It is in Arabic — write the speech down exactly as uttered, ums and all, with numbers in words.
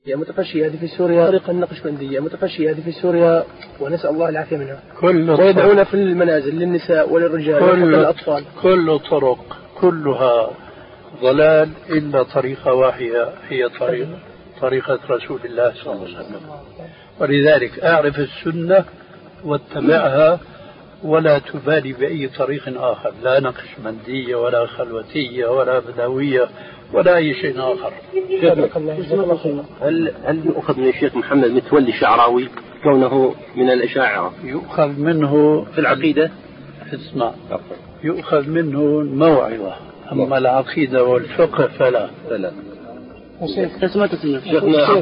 متفشية هذه في سوريا، طريقة النقشبندية متفشية هذه في سوريا، ونسأل الله العافية منها. ويدعون في المنازل للنساء وللرجال وللأطفال. كل طرق كلها ضلال إلا طريقة واحدة هي طريقة طريقة رسول الله صلى الله عليه وسلم. ولذلك أعرف السنة واتبعها ولا تبالي بأي طريق آخر، لا نقشبندية ولا خلوتية ولا بدوية ولا أي شيء آخر. هل هل يؤخذ من الشيخ محمد متولي الشعراوي كونه من الأشاعرة؟ يؤخذ منه في العقيدة. اسمع، يؤخذ منه الموعظة، أما العقيدة والفقه فلا. فلا.